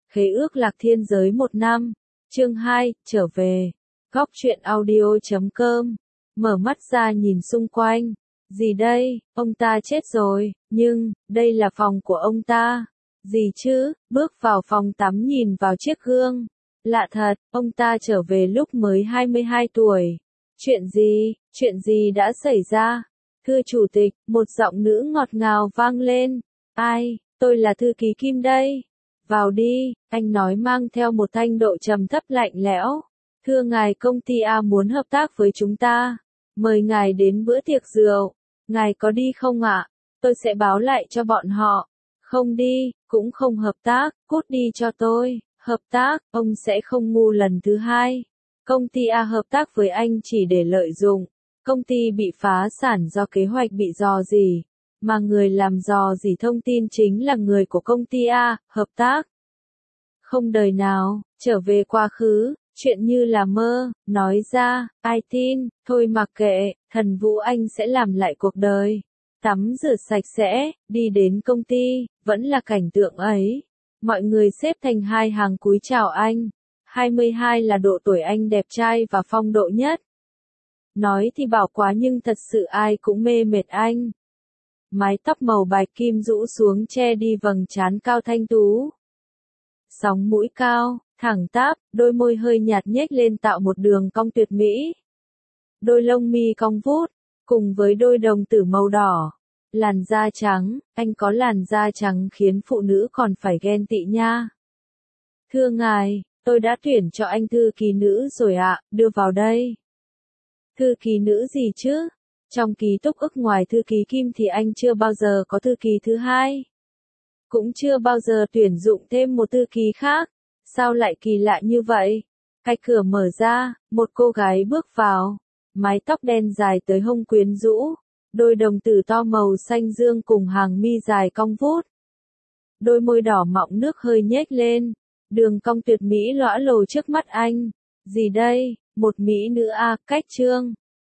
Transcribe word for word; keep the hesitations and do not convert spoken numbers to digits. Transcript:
Khế ước lạc thiên giới một năm. Chương hai, trở về. Góc truyện audio.com. Mở mắt ra nhìn xung quanh. Gì đây, ông ta chết rồi, nhưng, đây là phòng của ông ta. Gì chứ, bước vào phòng tắm nhìn vào chiếc gương. Lạ thật, ông ta trở về lúc mới hai mươi hai tuổi. Chuyện gì, chuyện gì đã xảy ra? Thưa chủ tịch, một giọng nữ ngọt ngào vang lên. Ai, tôi là thư ký Kim đây. Vào đi, anh nói mang theo một thanh độ trầm thấp lạnh lẽo. Thưa ngài, công ty A muốn hợp tác với chúng ta. Mời ngài đến bữa tiệc rượu. Ngài có đi không ạ? Tôi sẽ báo lại cho bọn họ. Không đi, cũng không hợp tác, cút đi cho tôi. Hợp tác, ông sẽ không ngu lần thứ hai. Công ty A hợp tác với anh chỉ để lợi dụng. Công ty bị phá sản do kế hoạch bị rò rỉ. Mà người làm rò rỉ thông tin chính là người của công ty A, hợp tác. Không đời nào, trở về quá khứ, chuyện như là mơ, nói ra, ai tin, thôi mặc kệ, thần Vũ Anh sẽ làm lại cuộc đời. Tắm rửa sạch sẽ, đi đến công ty, vẫn là cảnh tượng ấy. Mọi người xếp thành hai hàng cúi chào anh. hai mươi hai là độ tuổi anh đẹp trai và phong độ nhất. Nói thì bảo quá nhưng thật sự ai cũng mê mệt anh. Mái tóc màu bạch kim rũ xuống che đi vầng trán cao thanh tú. Sóng mũi cao, thẳng tắp, đôi môi hơi nhạt nhếch lên tạo một đường cong tuyệt mỹ. Đôi lông mi cong vút, cùng với đôi đồng tử màu đỏ. Làn da trắng, anh có làn da trắng khiến phụ nữ còn phải ghen tị nha. Thưa ngài, tôi đã tuyển cho anh thư ký nữ rồi ạ, đưa vào đây. Thư ký nữ gì chứ? Trong ký túc ức ngoài thư ký Kim thì anh chưa bao giờ có thư ký thứ hai. Cũng chưa bao giờ tuyển dụng thêm một thư ký khác. Sao lại kỳ lạ như vậy? Cái cửa mở ra, một cô gái bước vào. Mái tóc đen dài tới hông quyến rũ. Đôi đồng tử to màu xanh dương cùng hàng mi dài cong vút. Đôi môi đỏ mọng nước hơi nhếch lên. Đường cong tuyệt mỹ lõa lồ trước mắt anh. Gì đây? Một mỹ nữ A, cách trương.